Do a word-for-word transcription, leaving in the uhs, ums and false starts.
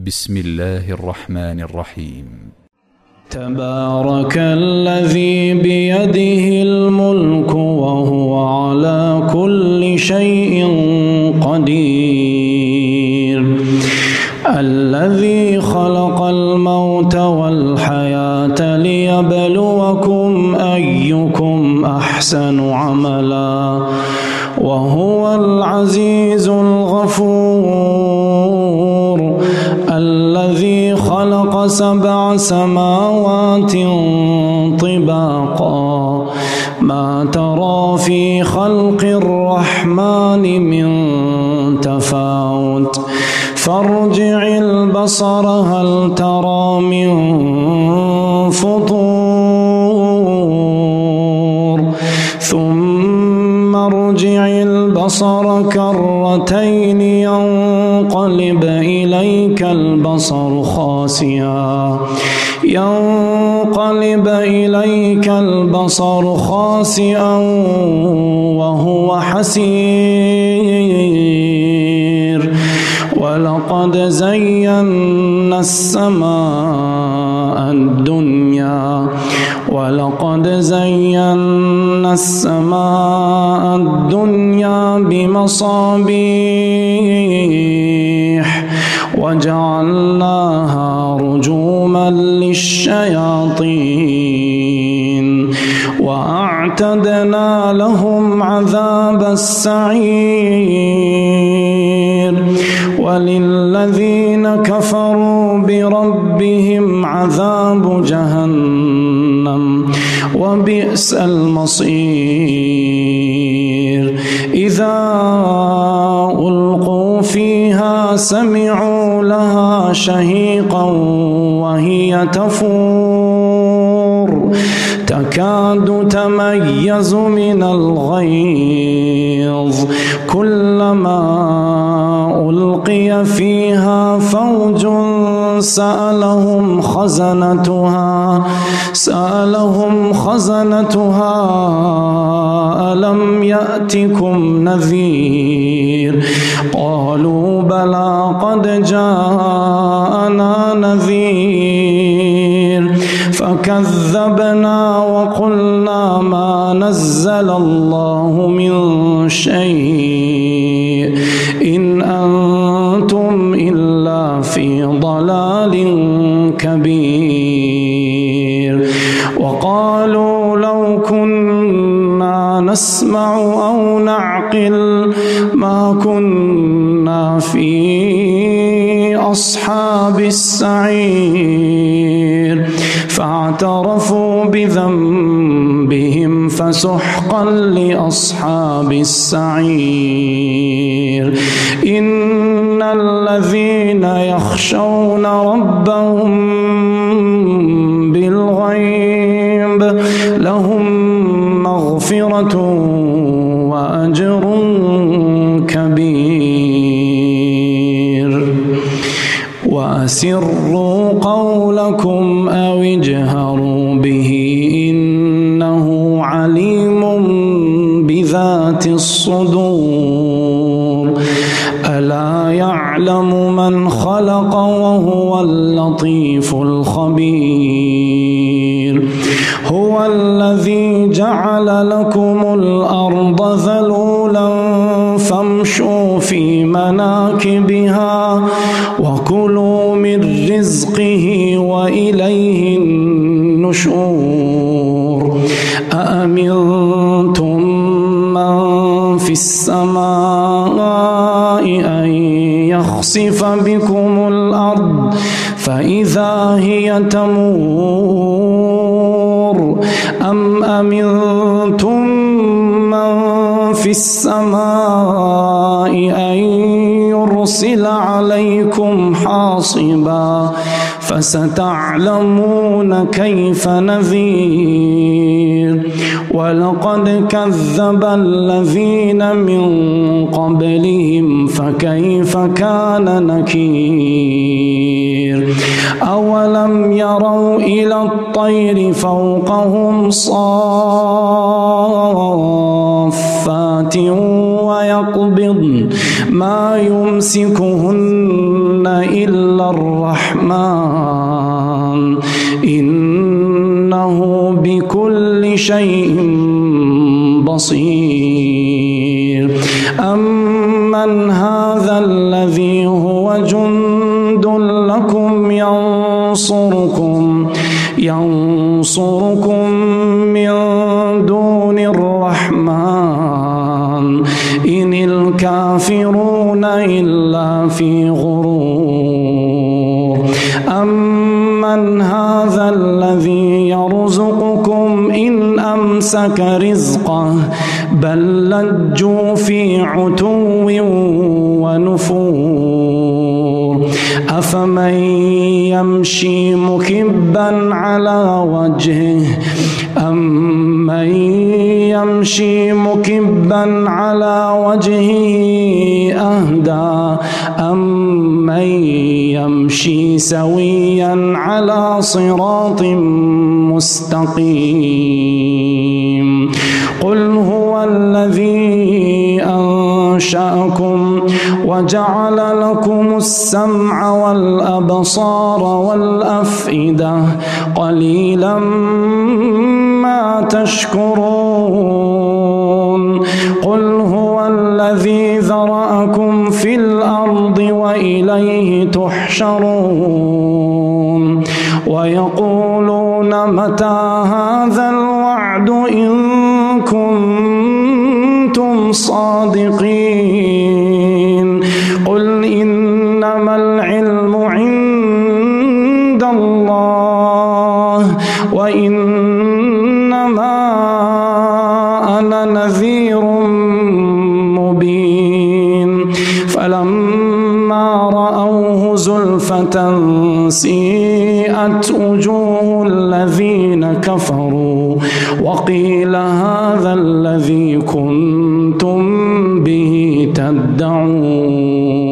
بسم الله الرحمن الرحيم. تبارك الذي بيده الملك وهو على كل شيء قدير، الذي خلق الموت والحياة ليبلوكم أيكم أحسن عملا وهو العزيز الغفور، الذي خلق سبع سماوات طباقا ما ترى في خلق الرحمن من تفاوت فارجع البصر هل ترى من فطور ثم ارجع البصر كرتين ينقلب إليك البصر خاسئا ينقلب إليك البصر خاسئا وهو حسير، ولقد زينا السماء الدنيا ولقد زينا السماء الدنيا بمصابيح وجعلناها رجوما للشياطين وأعتدنا لهم عذاب السعير، وللذين كفروا بربهم عذاب جهنم وبئس المصير. إذا ألقوا فيها سمعوا لها شهيقا وهي تفور تكاد تميز من الغيظ، كلما ألقي فيها فوج سألهم خزنتها سألهم خزنتها ألم يأتكم نذير، قالوا بلى قد جاءنا نذير فكذبنا وقلنا ما نزل الله من شيء إن أنتم إلا في ضلال كبير. وقالوا لو كنا نسمع أو نعقل ما كنا في أصحاب السعير، فاعترفوا بذنبهم فسحقا لأصحاب السعير. إن الذين يخشون ربهم بالغيب لهم مغفرة وأجر كبير. وأسروا قولكم أو اجهروا به إنه عليم بذات الصدور، ألا يعلم من خلق وهو اللطيف الخبير. هو الذي جعل لكم الأرض ذلولا فامشوا في مناكبها وكلوا من رزقه وإليه النشور. أأمنتم من في السماء أن يخسف بكم الأرض فإذا هي تمور، أم أمنتم من في السماء أن يرسل عليكم حاصبا فستعلمون كيف نذير. ولقد كذب الذين من قبلهم فكيف كان نكير. أولم يروا إلى الطير فوقهم صافات ويقبضن ما يمسكهن إلا الرحمن الرحمن إنه بكل شيء بصير. أمن هذا الذي هو جند لكم ينصركم ينصركم من دون الرحمن إن الكافرون إلا في غرور. أمن هذا الذي يرزقكم إن أمسك رزقه بل لجوا في عتو ونفور. أفمن يمشي مكبا على وجهه أمن يمشي مكبا على وجهه أهدى أمن يمشي سويا على صراط مستقيم. قل هو الذي أنشأكم وجعل لكم السمع والأبصار والأفئدة قليلا ما تشكرون. قل هو الذي ذرأكم في الأرض وإليه تحشرون. ويقولون متى هذا الوعد إن كنتم صادقين. قل إنما العلم عند الله وإنما أنا نذير مبين. فلما رأوه زلفة سيئت وجوه الذين كفروا وقيل هذا الذي كنتم به تدعون.